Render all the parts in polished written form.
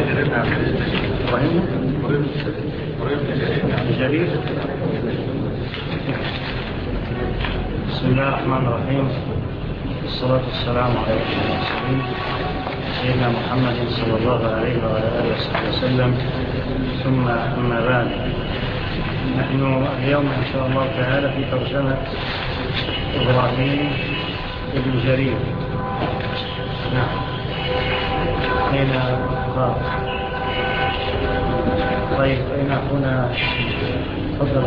جرير. بسم الله الرحمن الرحيم، والصلاة والسلام على رسول المرسلين سيدنا محمد صلى الله عليه وعلى آله وصحبه وسلم، ثم أما بعد. نحن اليوم إن شاء الله تعالى في ترجمة إبراهيم بن جرير. نعم، أين قال؟ طيب، أين هنا؟ تفضل.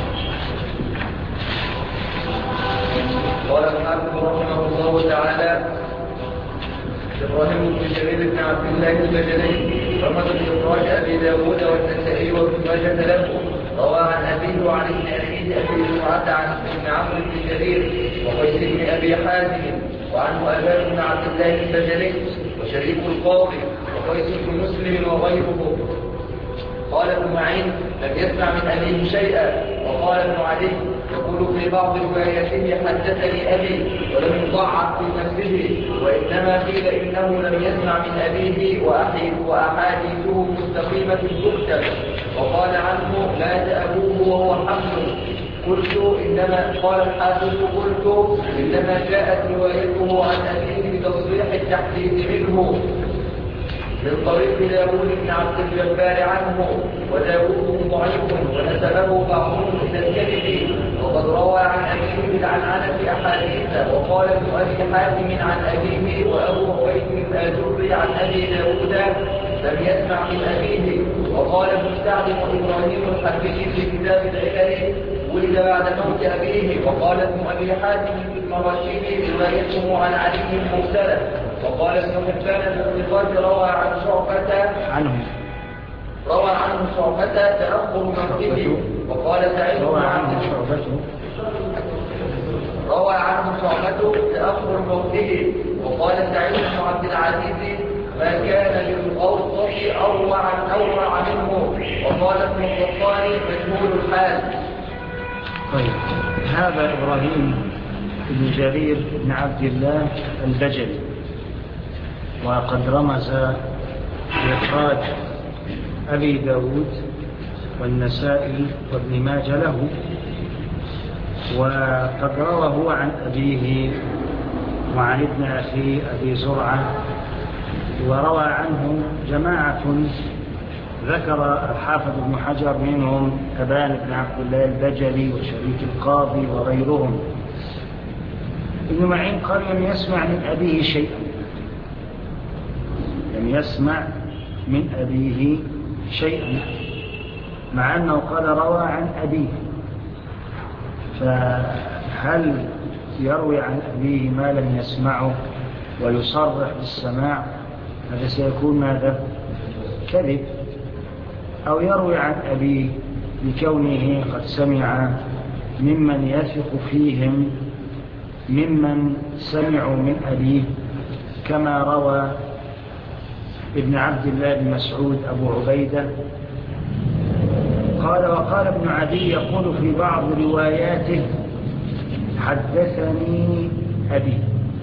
قال الحافظ رحمه الله تعالى: إبراهيم بن جرير بن عبد الله البجلي رمز بإخراج أبي داود والنسائي وابن ماجه له، روى عن أبيه وعن ابن أخيه أبي زرعة عن ابن عمرو بن جرير وقيس بن أبي حازم، وعنه أبان بن عبد الله البجلي وشريك القاضي وقيس بن مسلم وغيره. قال ابن معين: لم يسمع من أبيه شيئا. وقال ابن علي: يقول في بعض رواياته حدثني أبي، ولم يضعف في نفسه، وإنما قيل إنه لم يسمع من أبيه وأحاديثه مستقيمة تكتب. وقال عنه: مات أبوه وهو حمل. قال الحافظ: قلت إنما جاءت روايته عن أبيه بتصريح التحديث منه من طريق داود بن عبد الجبار عنه، وداود ضعيف ونسبه بعضهم إلى الكذب، وقد روى عن أبيه بالعنعنة أحاديث. وقال ابن أبي حاتم عن أبيه وأبو عبيد الآجري عن أبي داود لم يسمع من أبيه. وقال ابن سعد وإبراهيم الحبيب في كتاب العلل: ولد بعد موت أبيه. وقال ابن أبي حاتم في المراشيد: روايته عن علي مرسلة. وقال ابن حبان بالثقات: روى عنه شعبة تأخر موته. وقال سعيد روى عنه شعبة تأخر موته. وقال سعيد بن عبد العزيز: ما كان للأوسط أروع منه. وقال ابن القطان: مجهول الحال. طيب، هذا إبراهيم بن جرير بن عبد الله البجلي، وقد رمز بإخراج أبي داود والنسائي وابن ماجه له، وقد روى هو عن أبيه وعن ابن أخيه أبي زرعة، وروى عنه جماعة ذكر الحافظ ابن حجر منهم أبان بن عبد الله البجلي وشريك القاضي وغيرهم. ابن معين قال: لم يسمع من أبيه شيئا، لم يسمع من أبيه شيئا، مع أنه قال روى عن أبيه. فهل يروي عن أبيه ما لم يسمعه ويصرح بالسماع؟ هذا سيكون ماذا؟ كذب. أو يروي عن أبيه لكونه قد سمع ممن يثق فيهم ممن سمعوا من أبيه، كما روى ابن عبد الله بن مسعود أبو عبيدة. وقال ابن عدي: يقول في بعض رواياته حدثني أبي،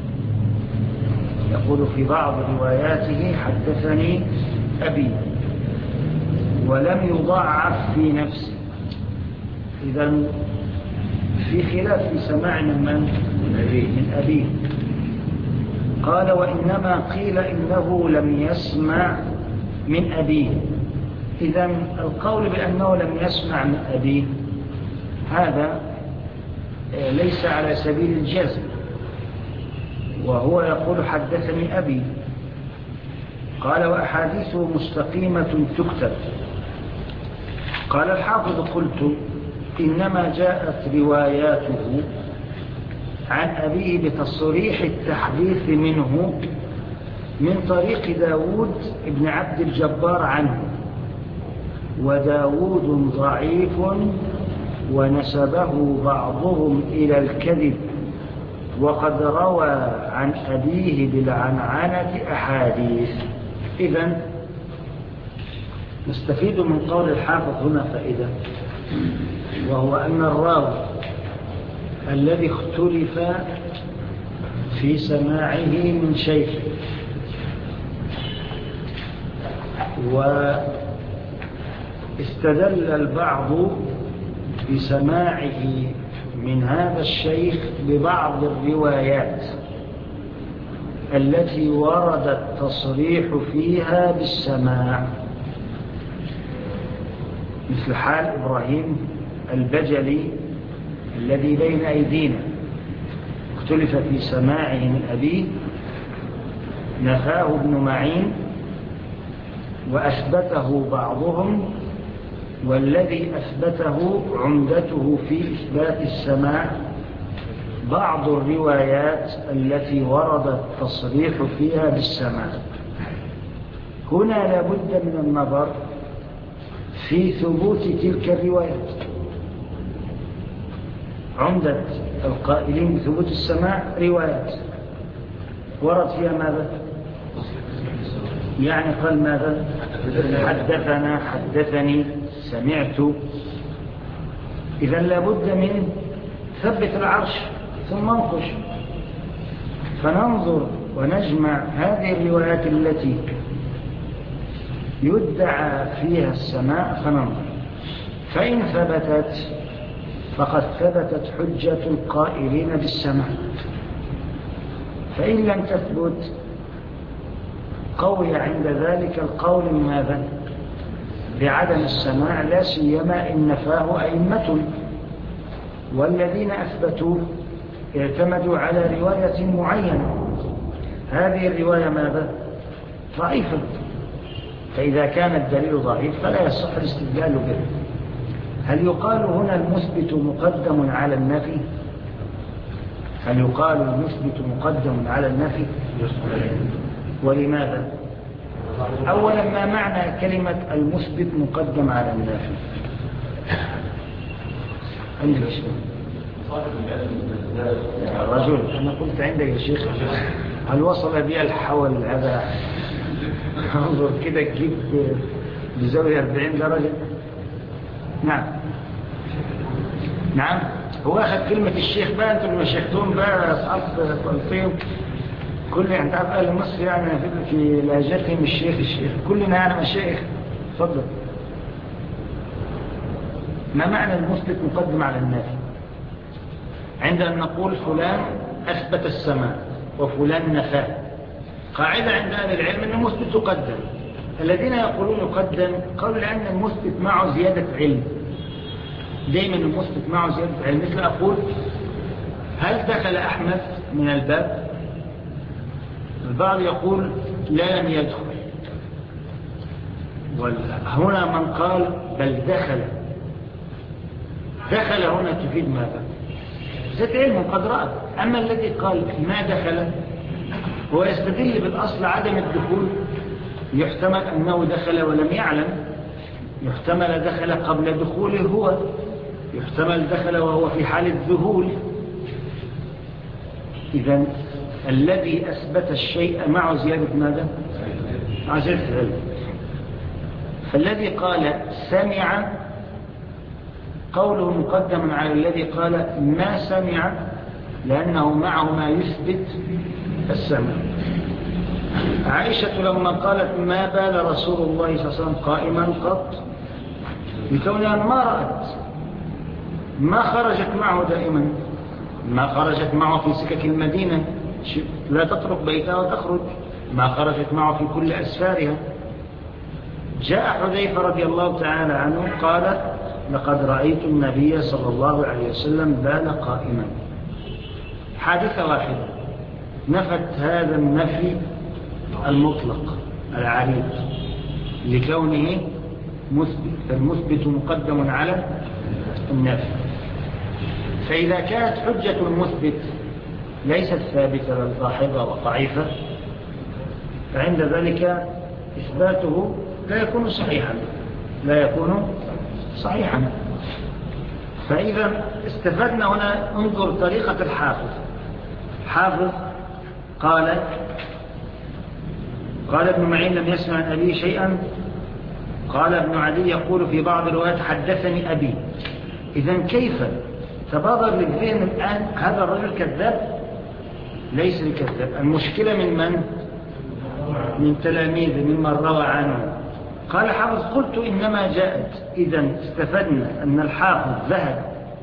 يقول في بعض رواياته حدثني أبي، ولم يضعف في نفسه. إذن في خلاف في سماع من أبيه. قال: وإنما قيل إنه لم يسمع من أبيه. إذن القول بأنه لم يسمع من أبيه هذا ليس على سبيل الجزم، وهو يقول حدثني أبي. قال: وأحاديثه مستقيمة تكتب. قال الحافظ: قلت إنما جاءت رواياته عن أبيه بتصريح التحديث منه من طريق داود بن عبد الجبار عنه، وداود ضعيف ونسبه بعضهم إلى الكذب، وقد روى عن أبيه بالعنعنة أحاديث. إذن نستفيد من قول الحافظ هنا فائدة، وهو أن الراوي الذي اختلف في سماعه من شيخ واستدل البعض بسماعه من هذا الشيخ ببعض الروايات التي ورد التصريح فيها بالسماع، مثل حال إبراهيم البجلي الذي بين أيدينا، اختلف في سماعه من أبيه، نفاه ابن معين وأثبته بعضهم، والذي أثبته عمدته في إثبات السماع بعض الروايات التي ورد التصريح فيها بالسماع. هنا لا بد من النظر في ثبوت تلك الروايات. عمدة القائلين بثبوت السماع روايات ورد فيها ماذا؟ يعني قال ماذا؟ حدثنا، حدثني، سمعت. إذن لا بد من ثبت العرش ثم انقش، فننظر ونجمع هذه الروايات التي يدعى فيها السماع فننظر، فإن ثبتت فقد ثبتت حجة القائلين بالسماع، فإن لم تثبت قوي عند ذلك القول ماذا؟ بعدم السماع، لا سيما إن نفاه أئمة، والذين أثبتوا اعتمدوا على رواية معينة، هذه الرواية ماذا؟ ضعيفة، فإذا كان الدليل ضعيف فلا يصح الاستدلال به. هل يقال هنا المثبت مقدم على النفي؟ هل يقال المثبت مقدم على النفي؟ ولماذا؟ أولا، ما معنى كلمة المثبت مقدم على النافي؟ عندك شيء يا رجل، أنا قلت عندك يا شيخ، هل وصل بي الحول هذا؟ انظر كده، تجيب بزاوية 40 درجة. نعم نعم، هو أخذ كلمة الشيخ بقى، أنتم اللي شيختون بقى أصحاب طلطين كل، يعني تعرف أهل مصر يعني في لهجتهم الشيخ كلنا يعني مشايخ. تفضل. ما معنى المثبت مقدم على النافي؟ عندما نقول فلان أثبت السماع وفلان نفاه، قاعدة عند أهل العلم أن المثبت يقدم. الذين يقولون يقدم قالوا لأن المثبت معه زيادة علم، دائما المثبت معه زيادة علم. مثل أقول هل دخل أحمد من الباب؟ البعض يقول لا، لم يدخل. هنا من قال بل دخل هنا تفيد ماذا؟ زيادة علم قد رأى. أما الذي قال ما دخل هو يستدل بالأصل عدم الدخول، يحتمل أنه دخل ولم يعلم، يحتمل دخل قبل دخوله هو، يحتمل دخل وهو في حال الذهول. إذن الذي أثبت الشيء معه زيادة ماذا؟ مع زيادة العلم. فالذي قال سمع قوله مقدم على الذي قال ما سمع، لأنه معه ما يثبت السمع. عائشة لما قالت ما بال رسول الله صلى الله عليه وسلم قائما قط، بكونها ما رأت، ما خرجت معه دائما، ما خرجت معه في سكك المدينة، لا تترك بيتها وتخرج، ما خرجت معه في كل أسفارها. جاء حذيفة رضي الله تعالى عنه قال لقد رأيت النبي صلى الله عليه وسلم بال قائما. حادثة واحدة نفت هذا النفي المطلق العريض لكونه مثبت، فالمثبت مقدم على النفي. فإذا كانت حجة المثبت ليست ثابتة بل ضاحضة وضعيفة، فعند ذلك إثباته لا يكون صحيحا. فإذا استفدنا هنا، انظر طريقة الحافظ قال ابن معين لم يسمع عن أبيه شيئا. قال ابن عدي يقول في بعض الروايات حدثني أبي. إذن كيف تبادر للذهن الآن هذا الرجل كذاب؟ ليس الكذاب، المشكلة من تلاميذه، ممن روى عنه. قال حافظ قلت إنما جاءت إذا استفدنا أن الحافظ ذهب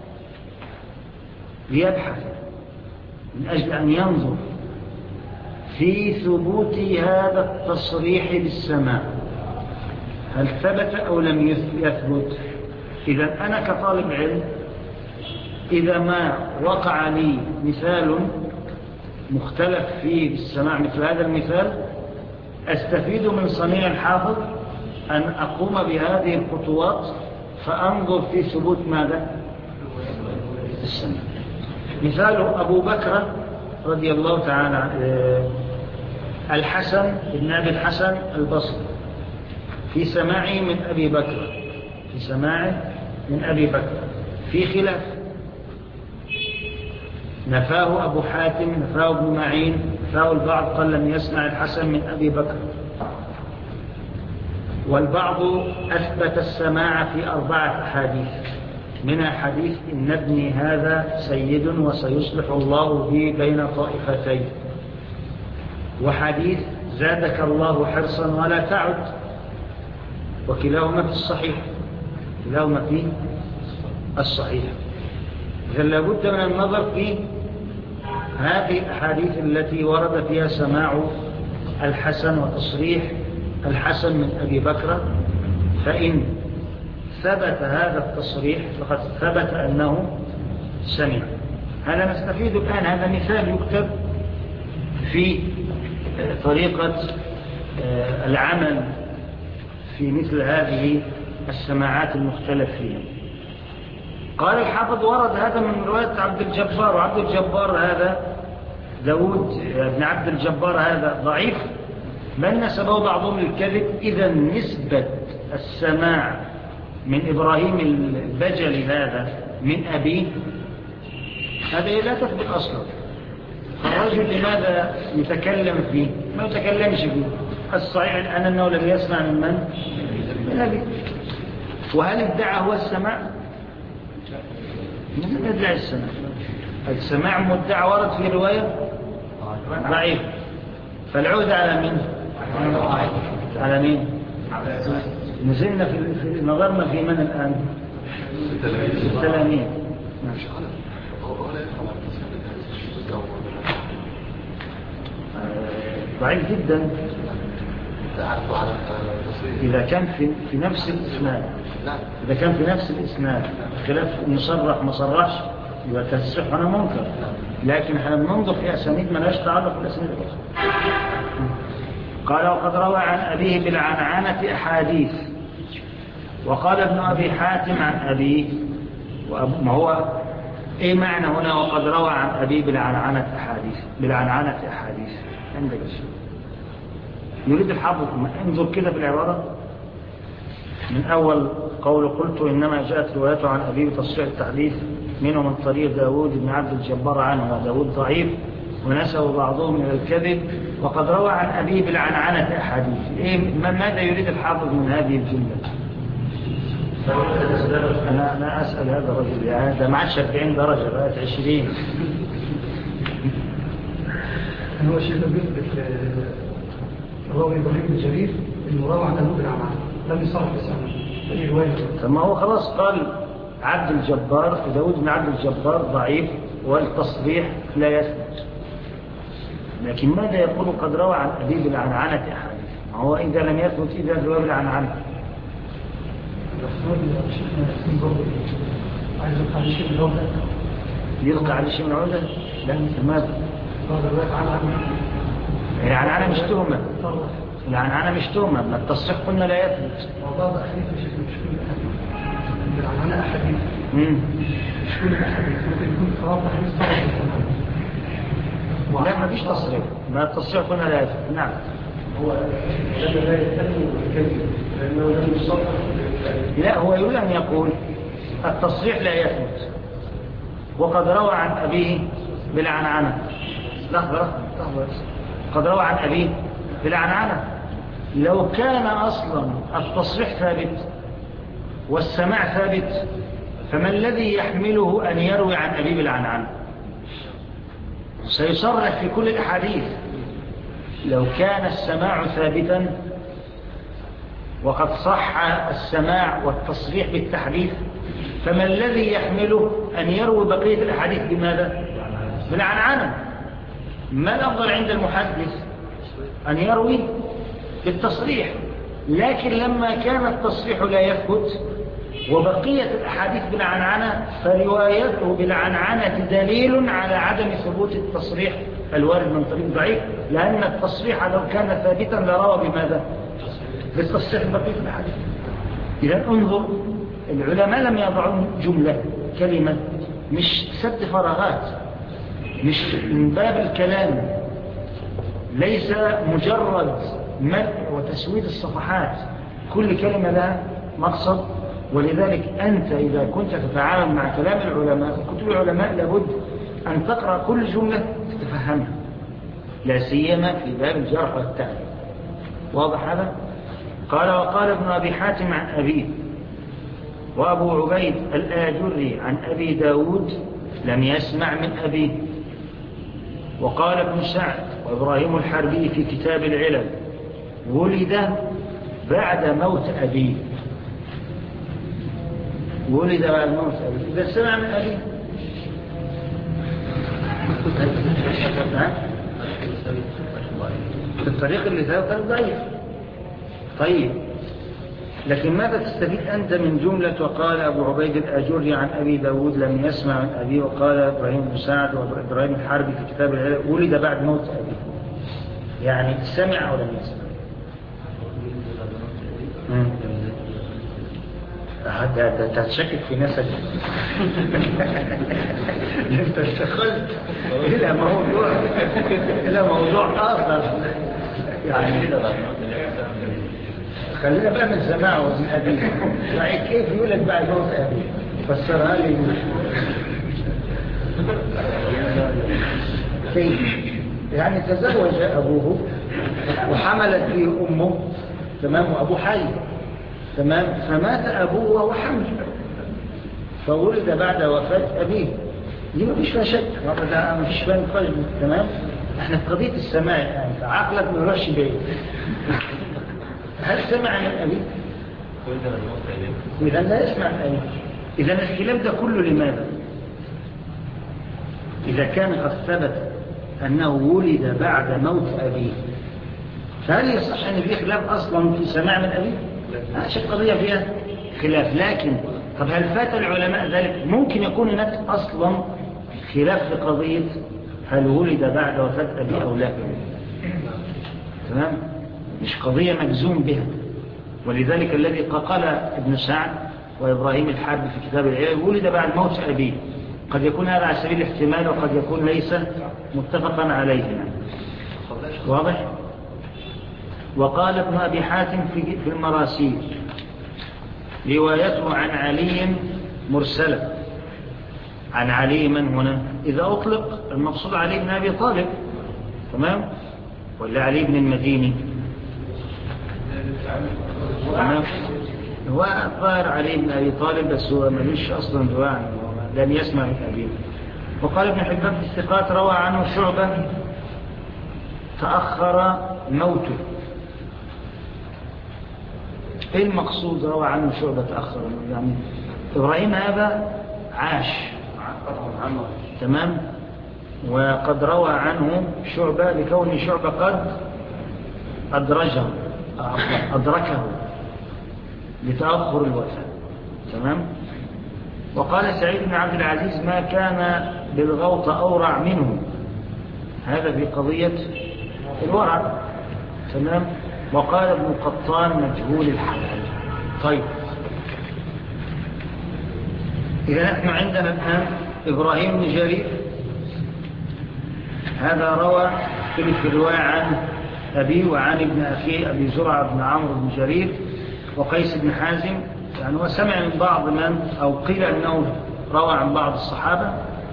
ليبحث من أجل أن ينظر في ثبوت هذا التصريح بالسماع هل ثبت أو لم يثبت. إذا أنا كطالب علم إذا ما وقع لي مثال مختلف فيه بالسماع مثل هذا المثال أستفيد من صنيع الحافظ أن أقوم بهذه الخطوات فأنظر في ثبوت ماذا؟ السماع. مثال أبو بكر رضي الله تعالى الحسن بن أبي الحسن البصري في سماعه من أبي بكر في خلاف نفاه أبو حاتم نفاه ابن معين نفاه البعض قال لم يسمع الحسن من أبي بكر والبعض أثبت السماع في 4 أحاديث منها حديث إن ابني هذا سيد وسيصلح الله به بين طائفتين وحديث زادك الله حرصا ولا تعد وكلاهما في الصحيح إذا لابد من النظر في هذه الأحاديث التي ورد فيها سماع الحسن وتصريح الحسن من أبي بكر فإن ثبت هذا التصريح فقد ثبت أنه سمع. هذا نستفيد الآن هذا مثال يكتب في طريقة العمل في مثل هذه السماعات المختلف فيها. قال الحافظ ورد هذا من رواية عبد الجبار وعبد الجبار هذا داود بن عبد الجبار هذا ضعيف من نسبه بعضهم للكذب. إذا نسبة السماع من إبراهيم البجلي هذا من أبيه هذا لا تثبت أصلا. الرجل لماذا يتكلم فيه؟ ما يتكلمش فيه. الصحيح الآن أنه لم يسمع من أبيه. وهل ادعى هو السماع؟ لم يدعي السماع. السماع مدعى ورد في رواية ضعيف فالعودة على مين؟ على مين؟ نزلنا في نظرنا في من الآن؟ التلاميذ. ضعيف جدا إذا كان في نفس الإسناد خلاف مصرح ما صرحش يبقى تصريح هنا منكر لكن احنا بننظر في أسانيد ما لهاش تعلق بالأسانيد الأخرى. قال وقد روى عن أبيه بالعنعنة أحاديث وقال ابن أبي حاتم عن أبيه ما هو إيه معنى هنا وقد روى عن أبيه بالعنعنة أحاديث عندك الشيء يريد الحافظ انظر كده في العبارة من أول قول قلت إنما جاءت روايته عن أبيه بتصريح التحديث منه من طريق داود بن عبد الجبار عنه وداود ضعيف ونسوا بعضهم إلى الكذب وقد روى عن أبيه بالعنعنة أحاديث. ماذا يريد الحافظ من هذه الجملة؟ أنا أسأل هذا الرجل هذا مع 40 درجة بقت 20. هو الشيخ بيثبت الراوي إبراهيم الجرير إنه روى عن أبوه بالعنعنة لم يصرح بالسماع في رواية. ثم هو خلاص قال عبد الجبار داود بن عبد الجبار ضعيف والتصريح لا يثبت لكن ماذا يقول قد روى عن أبيه بالعنعنة أحاديث؟ هو إذا لم يثبت إذا روى بالعنعنة يلقى على شيء من عودة؟ لا ماذا؟ العنعنة مش تهمة العنعنة مش تهمة ما التصريح قلنا لا يثبت. والله أحاديث مش كل الأحاديث العنعنة أحاديث مش كل الأحاديث ممكن يكون قرار أحاديث طبعا لا ما فيش تصريح ما التصريح قلنا لا يثبت. نعم هو لا يتكلم بالكذب لأنه لم يصرح. لا هو يريد أن يقول التصريح لا يثبت وقد روى عن أبيه بالعنعنة. لحظة قد روى عن أبيه بالعنعنة. لو كان أصلا التصريح ثابت والسماع ثابت فما الذي يحمله أن يروي عن أبيه بالعنعنة؟ سيصرح في كل الأحاديث. لو كان السماع ثابتا وقد صح السماع والتصريح بالتحديث، فما الذي يحمله أن يروي بقية الأحاديث بماذا؟ بالعنعنة. ما الأفضل عند المحدث؟ أن يروي بالتصريح، لكن لما كان التصريح لا يثبت وبقية الأحاديث بالعنعنة، فروايته بالعنعنة دليل على عدم ثبوت التصريح الوارد من طريق ضعيف، لأن التصريح لو كان ثابتا لروى بماذا؟ بالتصريح بقية الأحاديث. إذا انظر، العلماء لم يضعون جملة كلمة مش سد فراغات، مش من باب الكلام، ليس مجرد ملء وتسويد الصفحات، كل كلمة لها مقصد. ولذلك أنت إذا كنت تتعامل مع كلام العلماء، كتب العلماء لابد أن تقرأ كل جملة تتفهمها، لا سيما في باب الجرح والتعديل. واضح هذا؟ قال: وقال ابن أبي حاتم عن أبيه، وأبو عبيد الآجري عن أبي داود لم يسمع من أبيه. وقال ابن سعد وإبراهيم الحربي في كتاب العلل: ولد بعد موت أبيه. ولد بعد موت أبيه، إذا سمع من أبيه في الطريق اللي ذاك ضعيف. طيب، لكن ماذا تستفيد أنت من جملة وقال أبو عبيد الآجري عن أبي داود لم يسمع من أبيه، وقال إبراهيم بن سعد وإبراهيم الحربي في كتاب العلل ولد بعد موت أبيه؟ يعني سمع أو لم يسمع؟ تتشكك في نفسك. انت اشتغلت الى موضوع اخر. يعني خلينا بقى من سماعه ومن ابيه. يعني كيف يولد بعد موت ابيه؟ فسرها لي. كيف يعني تزوج ابوه وحملت به امه، تمام، وابوه حي، تمام، فمات أبوه وهو حمل، فولد بعد وفاة أبيه. دي ما فيش فيها شك، ما فيش فيها نقاش. تمام، احنا في قضية السماع الآن، فعقلك ما يروحش بعيد. هل سمع من أبيه؟ إذا لا يسمع من أبيه. إذا الخلاف ده كله لماذا؟ إذا كان قد ثبت أنه ولد بعد موت أبيه، فهل يصح أن في خلاف أصلا في سماع من أبيه؟ هذه قضية فيها خلاف. لكن طب هل فات العلماء ذلك؟ ممكن يكون هناك أصلا خلاف في قضية هل ولد بعد وفاة أبيه أو لا. تمام، مش قضية مجزوم بها. ولذلك الذي قال ابن سعد وإبراهيم الحربي في كتاب العلل ولد بعد موت أبيه، قد يكون هذا على سبيل الاحتمال وقد يكون ليس متفقا عليه. واضح؟ وقال ابن أبي حاتم في المراسيل: روايته عن علي مرسلة. عن علي من هنا؟ إذا أطلق المقصود علي بن أبي طالب، تمام، ولا علي بن المديني؟ تمام، هو الظاهر علي بن أبي طالب، بس هو ملوش أصلا دواء، لم يسمع من أبيه. وقال ابن حبان في الثقات: روى عنه شعبة تأخر موته. ايه المقصود روى عنه شعبة تأخر؟ يعني إبراهيم هذا عاش، تمام، وقد روى عنه شعبة لكون شعبة قد أدركه لتأخر الوفاة، تمام. وقال سعيد بن عبد العزيز: ما كان بالغوط أورع منه. هذا في قضية الورع، تمام. وقال ابن قطان: مجهول الحال. طيب، إذا نحن عندنا الآن إبراهيم بن جرير، هذا روى في الرواية عن أبي وعن ابن أخيه أبي زرعة بن عمرو بن جرير وقيس بن حازم، يعني هو سمع من بعض من، أو قيل أنه روى عن بعض الصحابة.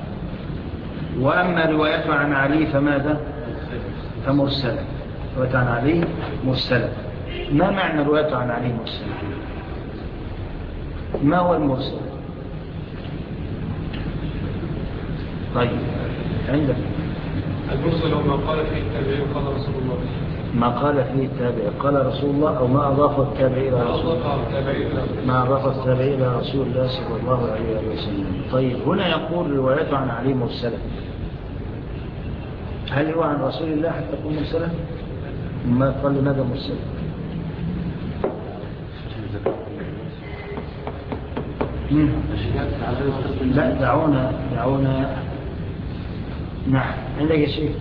وأما روايته عن علي فماذا؟ فمرسلة. روايته عن علي مرسلة. ما معنى روايته عن علي مرسلة؟ ما هو المرسل؟ طيب، عندك المرسل هو ما قال فيه التابعين قال رسول الله. ما قال فيه التابع قال رسول الله أو ما أضاف التابع إلى رسول الله، ما أضاف التابع إلى رسول الله صلى الله عليه وسلم. طيب هنا يقول روايته عن علي مرسلة، هل هو عن رسول الله حتى تكون مرسلة؟ ما قال لماذا مرسلة؟ لا دعونا نعم عندك يا شيخ.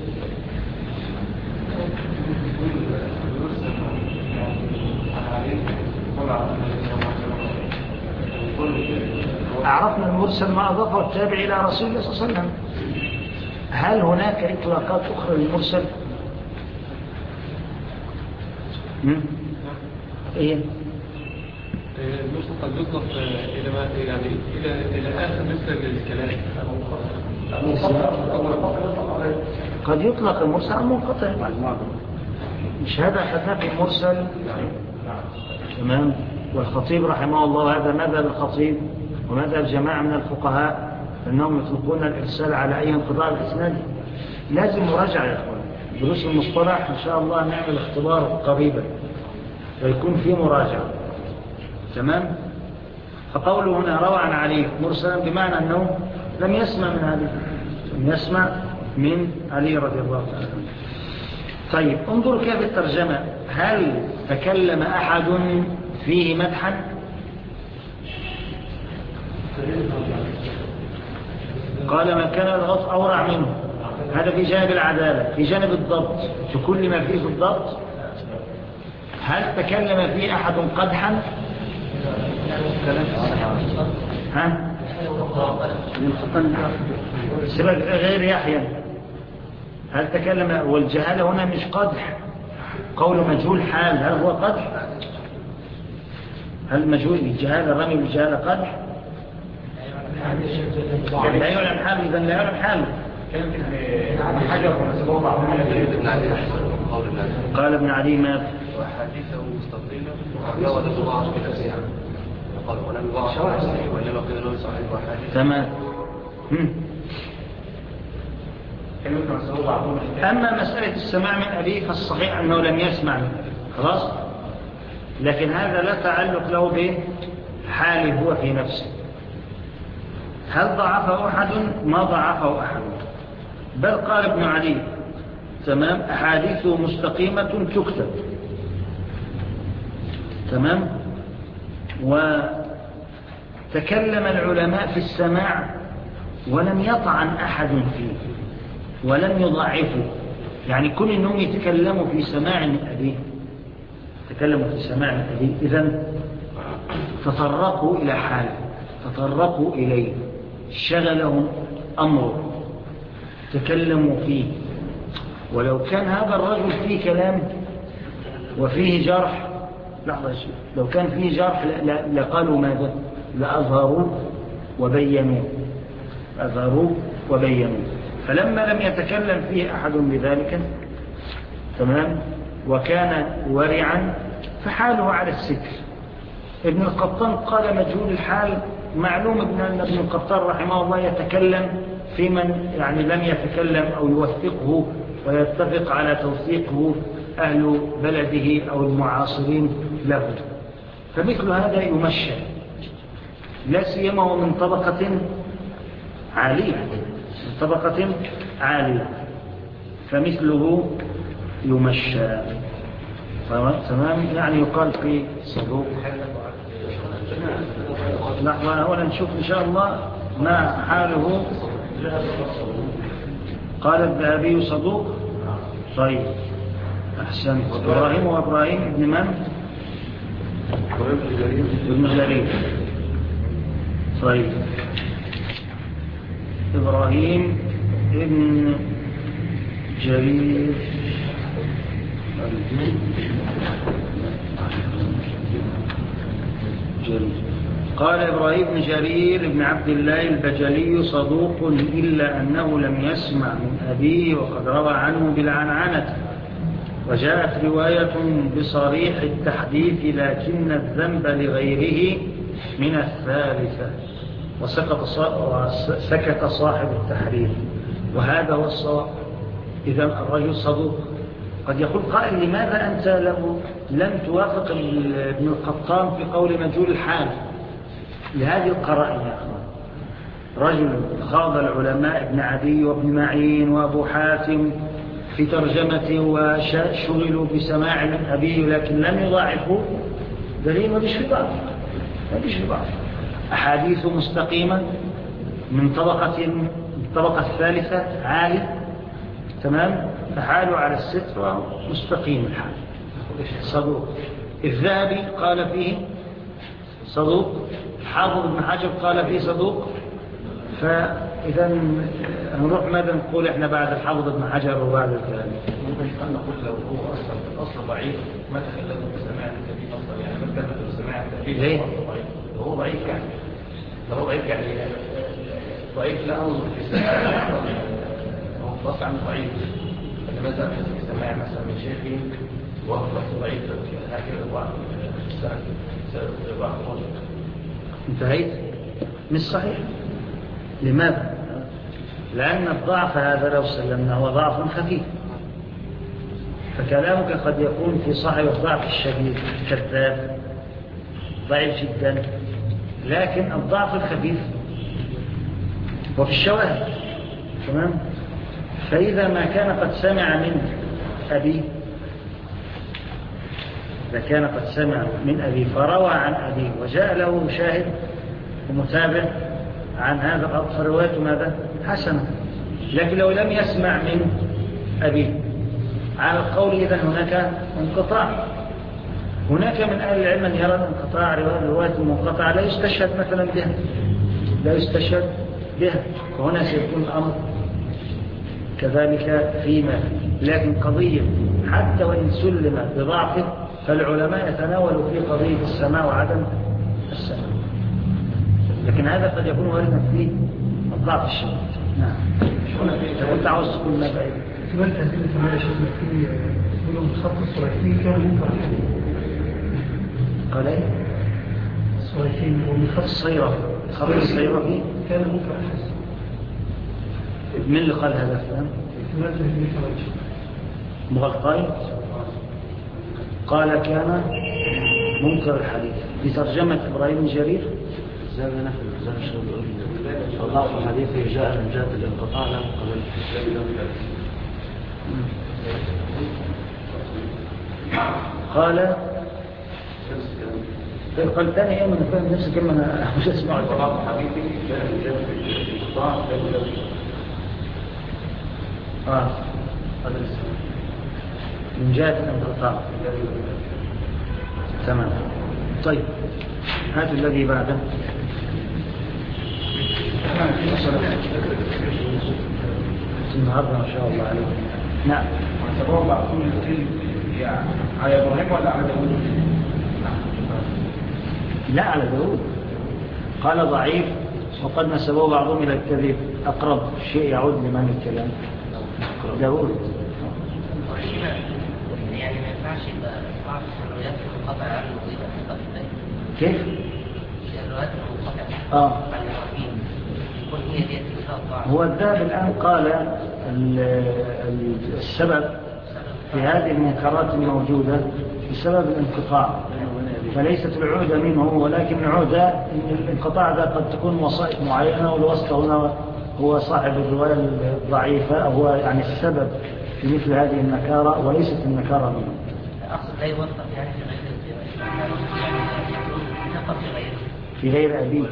عرفنا المرسل ما أضافه التابع إلى رسول الله صلى الله عليه وسلم. هل هناك إطلاقات أخرى للمرسل؟ إيه؟ المرسل قد يطلق إلى ما يعني إلى آخر مثل الكلام. قد يطلق المرسل على المنقطع، مش هذا أخذنا في المرسل تمام. والخطيب رحمه الله هذا مذهب الخطيب ومذهب جماعة من الفقهاء أنهم يطلقون الإرسال على أي انقطاع الإسناد. لازم مراجعة يا أخوان، دروس المصطلح إن شاء الله نعمل اختبار قريبا ويكون في مراجعة تمام. فقوله هنا روى عن علي مرسلا بمعنى أنه لم يسمع من علي، لم يسمع من علي رضي الله عنه. طيب انظر كيف الترجمة، هل تكلم أحد فيه مدحا؟ قال من كان الغص أورع منه، هذا في جانب العدالة، في جانب الضبط، في كل ما فيه الضبط. هل تكلم فيه أحد قدحا؟ ها؟ سبق غير يحيى. هل تكلم، والجهالة هنا مش قدح، قول مجهول حال، هل هو قدح؟ هل مجهول الجهالة رمي بالجهالة قدح؟ يعني لا يعلم حاله، إذن لا يعلم حاله. قال ابن عدي مات وحديثه مستطيلا وحدث ضعف بنفسه قال ولم يضعف بنفسه وإنما قيل له صحيح وحديث تمام. أما مسألة السماع من أبيه فالصحيح أنه لم يسمع من أبيه خلاص، لكن هذا لا تعلق له بحاله هو في نفسه. هل ضعفه أحد؟ ما ضعفه أحد، بل قال ابن علي تمام أحاديثه مستقيمة تكتب تمام. وتكلم العلماء في السماع ولم يطعن أحد فيه ولم يضعفه، يعني كل أنهم يتكلموا في سماع من أبيه، تكلموا في سماع من أبيه، إذن تطرقوا إلى حاله، تطرقوا إليه، شغلهم أمره، تكلموا فيه. ولو كان هذا الرجل فيه كلام وفيه جرح، لحظة شيء، لو كان فيه جرح لقالوا ماذا؟ لأظهروا وبينوا، أظهروا وبينوا. فلما لم يتكلم فيه أحد بذلك تمام وكان ورعا فحاله على الستر. ابن القطان قال مجهول الحال، معلوم ابن القطان رحمه الله يتكلم في من يعني لم يتكلم أو يوثقه ويتفق على توثيقه أهل بلده أو المعاصرين له، فمثل هذا يمشى، لا سيما ومن طبقة عالية، من طبقة عالية، فمثله يمشى تمام. يعني يقال في صدوق. لحظة أولا نشوف إن شاء الله ما حاله. قال الذهبي صدوق. طيب أحسن. إبراهيم وإبراهيم ابن من؟ ابن جرير. طيب إبراهيم ابن جرير قال إبراهيم بن جرير بن عبد الله البجلي صدوق إلا أنه لم يسمع من أبيه وقد روى عنه بالعنعنة، وجاءت رواية بصريح التحديث لكن الذنب لغيره من الثالثة، وسكت صاحب التحرير، وهذا هو الصواب. إذن الرجل صدوق قد يقول قائل لماذا أنت لم توافق ابن القطان في قول مجهول الحال لهذه القرائن يا أخوان؟ رجل خاض العلماء ابن عدي وابن معين وأبو حاتم في ترجمته وشغلوا بسماع من أبيه لكن لم يضاعفوا، دليل ما بيش في ضعف. أحاديث مستقيمة من الطبقة الثالثة عالي، تمام، فحاله على الستر مستقيم الحال، صدوق. الذهبي قال فيه صدوق، حافظ ابن حجر قال فيه صدوق. فإذا نروح ماذا نقول إحنا بعد الحافظ ابن حجر وبعد الكلام؟ ممكن نقول لو هو أصلا في الأصل ضعيف ما تكلموا بسماع الكبير أصلا، يعني ما تكلموا بسماع الكبير ليه؟ لو هو ضعيف يعني ضعيف لا أنظر في سماع، هو في الأصل عنه ضعيف، فلماذا أخذ في سماع مثلا من شيخي وهو ضعيف هكذا ضعف السنة انتهيت؟ مش صحيح. لماذا؟ لأن الضعف هذا لو سلمنا هو ضعف خفيف، فكلامك قد يكون في صاحب الضعف الشديد كذاب ضعيف جدا، لكن الضعف الخفيف وفي الشواهد، تمام. فإذا ما كان قد سمع من أبي، إذا كان قد سمع من أبي فروى عن أبي وجاء له شاهد ومتابع عن هذا الأب فروايته ماذا؟ حسنة. لكن لو لم يسمع من أبي على القول إذن هناك انقطاع. هناك من أهل العلم من يرى انقطاع رواية المنقطع لا يستشهد مثلا بها، لا يستشهد بها، وهنا سيكون الأمر كذلك فيما. لكن قضية حتى وإن سلم بضعفه فالعلماء يتناولوا في قضية السماع وعدم السماع، لكن هذا قد يكون واردا فيه الضعف الشديد. نعم. كنت عاوز تقول ما بعيد احتمال تهديد السماع شيخنا في يقولون خط الصلاحين كان منكر الحديث. قال ايه؟ الصلاحين ومن خط الصيرفي، خط الصيرفي كان منكر الحديث. من اللي قال هذا الكلام؟ احتمال تهديد السماع مغلطاي قال كان منكر الحديث بترجمة إبراهيم جرير. زاد نفل زاد الشغل يقول الله في حديثه جاء من جهة الانقطاع له قبل قال ثاني يوم من فهم نفس الكلمة أنا مش أسمع الله في حديثه جاء من جهة الانقطاع له من جهة الانقطاع. تمام. طيب هذا الذي بعده النهارده ما شاء الله عليكم. نعم. وسبب بعضهم الكذب يعني على ابراهيم ولا على داوود؟ لا على داوود. قال ضعيف وقد نسبه بعضهم الى الكذب. اقرب شيء يعود لمن الكلام داوود. يعني ما ينفعش يبقى بعض الروايات منقطع عنه ويبقى منقطع. كيف؟ الروايات المنقطعة عن الرحيم يكون هي دي الضعف. هو الذهب الآن قال السبب في هذه المنكرات الموجودة بسبب الانقطاع، فليست العودة منه، ولكن العودة إن الانقطاع ذا قد تكون وسائط معينة، والوسط هنا هو صاحب الرواية الضعيفة، هو يعني السبب في مثل هذه النكارة وليست النكارة منه. أقصد لا يوفق يعني في غير في غير أبيه.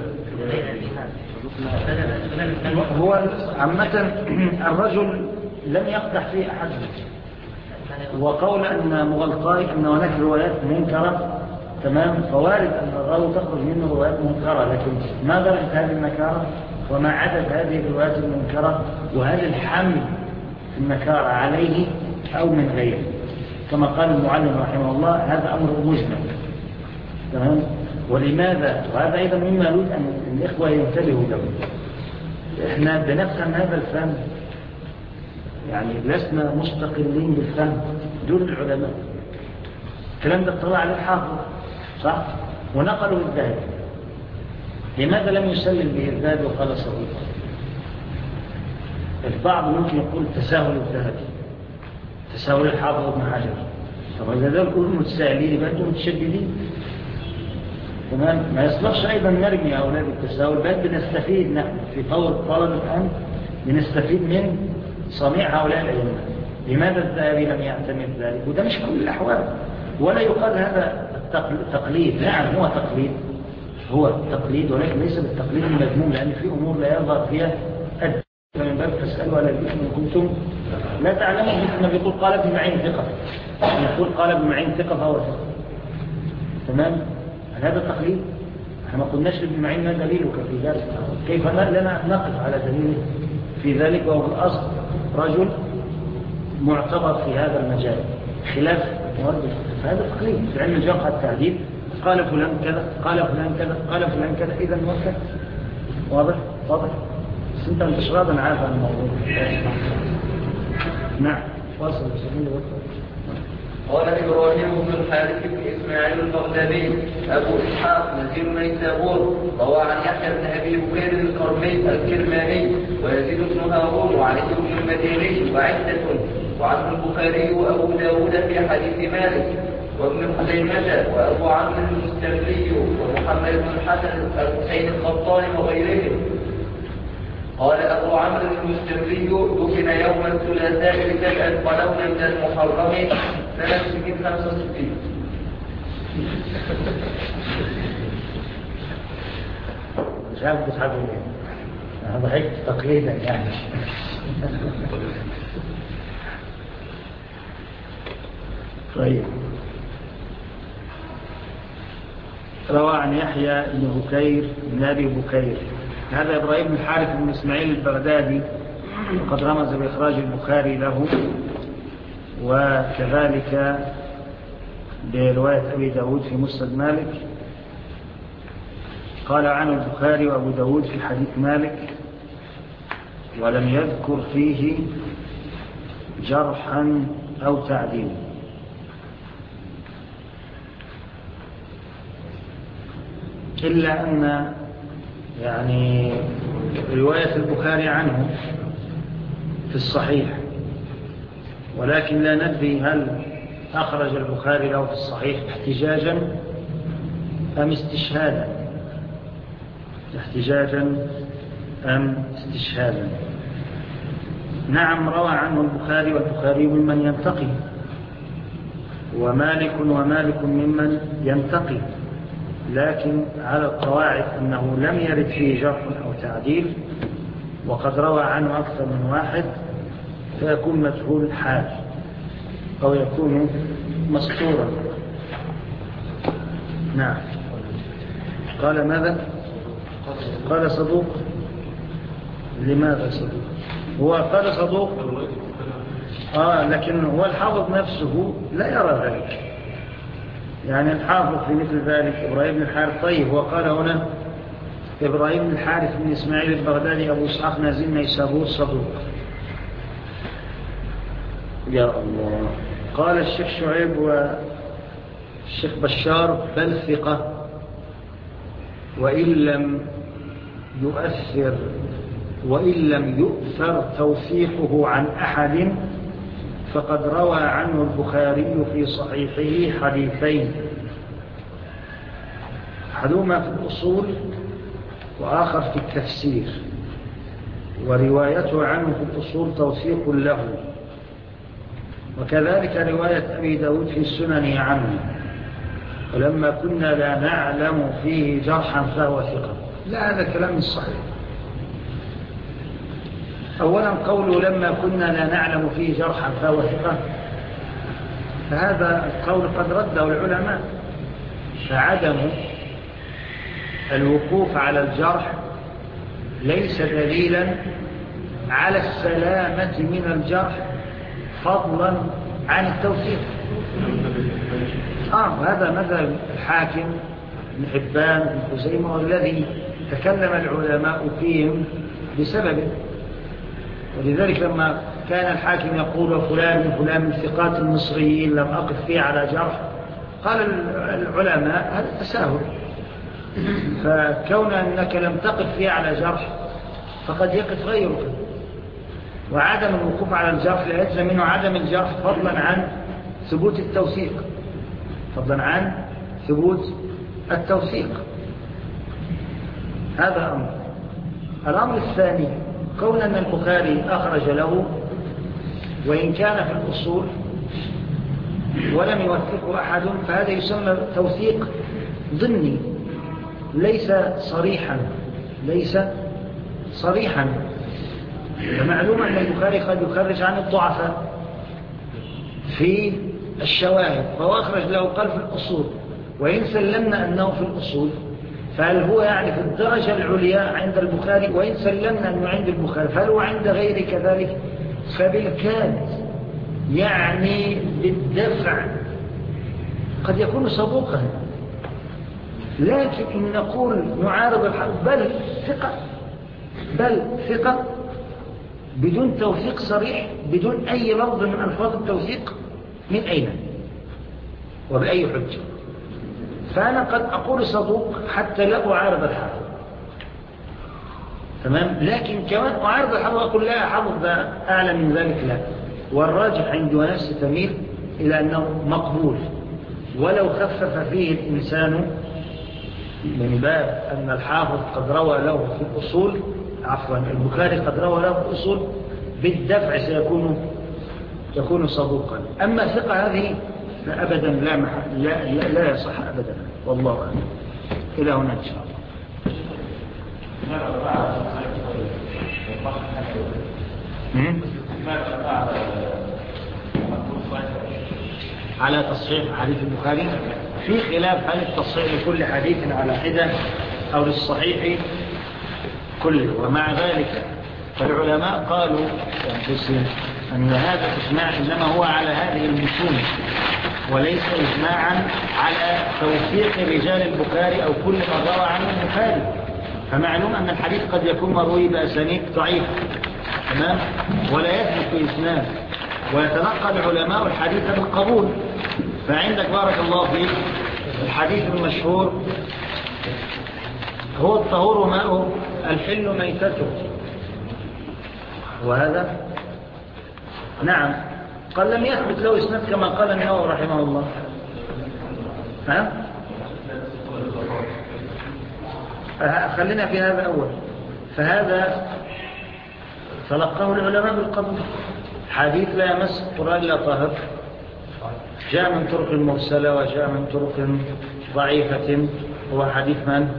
هو عامة الرجل لم يقدح فيه أحد، وقول أن مغلطاي أن هناك روايات منكرة، تمام، فوارد أن الراوي تخرج منه روايات منكرة، لكن ما درجة هذه النكارة وما عدد هذه الروايات المنكرة، وهل الحمل النكارة عليه أو من غيره، كما قال المعلم رحمه الله هذا أمر مجمل، تمام. ولماذا؟ وهذا أيضا مما نريد أن الإخوة ينتبهوا له. إحنا بنفهم هذا الفهم، يعني لسنا مستقلين بالفهم دون العلماء. الكلام ده اطلع عليه الحافظ صح؟ ونقلوا الذهب. لماذا لم يسلم به الذهب وقال صديقه؟ البعض ممكن يقول تساهل الذهب، تساهل الحافظ ابن حجر. طب إذا دول كلهم متساهلين يبقى أنتم متشددين. تمام. ما يصلحش أيضا نرمي أولاد التساهل، بل بنستفيد نحن في طور الطلب الآن، بنستفيد من صنيع هؤلاء الأئمة. لماذا الذهبي لم يعتمد ذلك؟ وده مش كل الأحوال، ولا يقال هذا تقليد. نعم هو تقليد، هو تقليد، ولكن ليس بالتقليد المذموم، لأن في أمور لا يظهر فيها الدين. فمن باب فاسألوا على الإثم إن كنتم لا تعلمون. مثل ما بيقول قال ابن معين ثقة، يقول قال ابن معين ثقة فهو ثقة. تمام. هذا تقليد. احنا ما قلناش لابن معين ما دليلك في ذلك، كيف لنا نقف على دليله في ذلك، وهو الأصل رجل معتبر في هذا المجال خلاف مورد. هذا تقليد في علم الجرح التعديل. قال فلان كذا، قال فلان كذا، قال فلان كذا، إذا موكل. واضح؟ واضح. بس انت مش راضي عارف عن الموضوع. نعم. واصل بسبيل وقت. قال إبراهيم بن الحارث بن إسماعيل البغدادي أبو إسحاق نزيل نيسابور روى عن يحيى بن أبي بكير الكرماني ويزيد بن هارون وعلي بن المديني وعدة، وعنه البخاري وأبو داود في حديث مالك وابن خزيمة وأبو عمرو المستملي ومحمد بن الحسن الحسين الخطان وغيرهم. قال أبو عمرو المستملي دفن يوم الثلاثاء ب7 قلون من المحرم سنة 65. مش عارف بتحبوا ليه؟ أنا ضحكت تقليدا يعني. طيب. روى عن يحيى بن بكير بن أبي بكير، هذا إبراهيم بن الحارث بن إسماعيل البغدادي، وقد رمز بإخراج البخاري له، وكذلك برواية أبي داود في مسند مالك. قال عنه البخاري وأبو داود في حديث مالك، ولم يذكر فيه جرحا أو تعديل. إلا أن يعني رواية البخاري عنه في الصحيح، ولكن لا ندري هل أخرج البخاري له في الصحيح احتجاجا أم استشهادا، احتجاجا أم استشهادا. نعم روى عنه البخاري، والبخاري ممن ينتقي، ومالك ممن ينتقي، لكن على القواعد أنه لم يرد فيه جرح أو تعديل، وقد روى عنه أكثر من واحد، فيكون مجهول الحال أو يكون مستورا. نعم. قال ماذا؟ قال صدوق. لماذا صدوق؟ هو قال صدوق لكن هو الحافظ نفسه لا يرى ذلك، يعني الحافظ في مثل ذلك إبراهيم بن الحارث. طيب هو قال هنا إبراهيم بن الحارث بن إسماعيل البغدادي أبو إسحاق نازل نيسابور صدوق. يا الله. قال الشيخ شعيب والشيخ بشار بل ثقة، وإن لم يؤثر توثيقه عن أحد، فقد روى عنه البخاري في صحيحه حديثين، أحدهما في الأصول وآخر في التفسير، وروايته عنه في الأصول توثيق له، وكذلك رواية أبي داود في السنن عنه. ولما كنا لا نعلم فيه جرحا فهو ثقة. لا، هذا كلام الصحيح. أولا قوله لما كنا لا نعلم فيه جرحا فهو ثقة، فهذا القول قد رده العلماء، فعدم الوقوف على الجرح ليس دليلا على السلامة من الجرح فضلا عن التوثيق. هذا مذهب الحاكم بن حبان بن خزيمة، والذي تكلم العلماء فيهم بسببه. ولذلك لما كان الحاكم يقول فلان من ثقات المصريين لم أقف فيه على جرح، قال العلماء هذا تساهل، فكون أنك لم تقف فيه على جرح فقد يقف غيرك. وعدم الوقوف على الجرح لا يلزم منه عدم الجرح فضلا عن ثبوت التوثيق، فضلا عن ثبوت التوثيق. هذا أمر. الأمر الثاني كون أن البخاري أخرج له وإن كان في الأصول ولم يوثقه أحد، فهذا يسمى توثيق ضمني ليس صريحا. فمعلوم أن البخاري قد يخرج عن الضعفاء في الشواهد، فهو أخرج له قال في الأصول، وإن سلمنا أنه في الأصول فهل هو يعني في الدرجة العليا عند البخاري؟ وإن سلمنا أنه عند البخاري فهل هو عند غير كذلك؟ فبالكاد يعني بالدفع قد يكون صدوقا، لكن إن نقول نعارض الحق بل ثقة بدون توثيق صريح، بدون أي لفظ من ألفاظ التوثيق، من أين وبأي حجة؟ فأنا قد أقول صدوق حتى لا أعارض الحافظ، تمام، لكن كمان أعارض الحافظ أقول لا حافظ أعلى من ذلك، لا. والراجح عندي ونفسي تميل إلى أنه مقبول، ولو خفف فيه الإنسان من باب أن الحافظ قد روى له في الأصول، عفوا البخاري قد روى له في الأصول، بالدفع يكون صدوقا. أما ثقة هذه فأبدا لا يصح أبدا، والله أعلم. إلى هنا إن شاء الله. على تصحيح حديث البخاري في خلاف هل التصحيح لكل حديث على حدة أو للصحيح كله، ومع ذلك فالعلماء قالوا أن هذا الإجماع إنما هو على هذه المتون وليس إجماعا على توثيق رجال البخاري أو كل من روى عنه البخاري. فمعلوم أن الحديث قد يكون مروي بأسانيد ضعيفة، تمام، ولا يثبت إسناد، ويتلقى العلماء الحديث بالقبول. فعندك بارك الله فيك الحديث المشهور هو الطهور ماءه الحل ميتته، وهذا نعم قال لم يثبت له إسناد كما قال النووي رحمه الله. خلينا في هذا أول. فهذا تلقاه العلماء بالقبول، حديث لا يمس القرآن إلا طاهر، جاء من طرق مرسلة وجاء من طرق ضعيفة. هو حديث من؟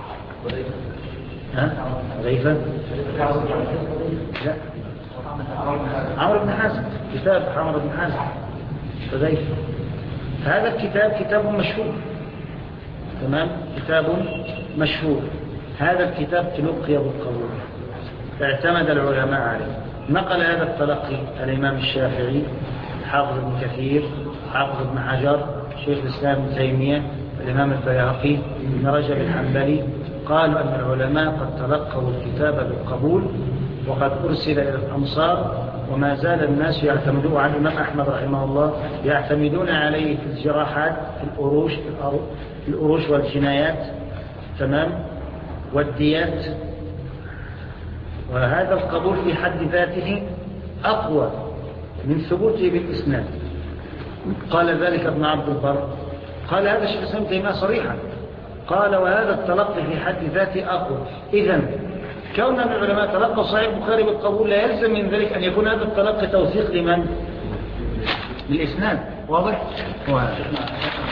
ضعيفة؟ لا، عمرو بن حازم، كتاب عمرو بن حازم فضيف. هذا الكتاب كتاب مشهور، تمام، كتاب مشهور. هذا الكتاب تلقي بالقبول، اعتمد العلماء عليه. نقل هذا التلقي الإمام الشافعي، حافظ ابن كثير، حافظ ابن حجر، شيخ الإسلام ابن تيمية، الإمام البيهقي، ابن رجب الحنبلي، قالوا أن العلماء قد تلقوا الكتاب بالقبول وقد أرسل إلى الأمصار، وما زال الناس يعتمدون على الإمام أحمد رحمه الله، يعتمدون عليه في الجراحات، في الأروش والجنايات، تمام، والديات. وهذا القبول في حد ذاته أقوى من ثبوته بالإسناد. قال ذلك ابن عبد البر، قال هذا الشيخ الإسلام تيمية صريحا، قال وهذا التلقي في حد ذاته أقوى. إذن كون العلماء تلقوا صحيح البخاري بالقبول لا يلزم من ذلك أن يكون هذا التلقي توثيق لمن؟ للإسناد. واضح؟ وهذا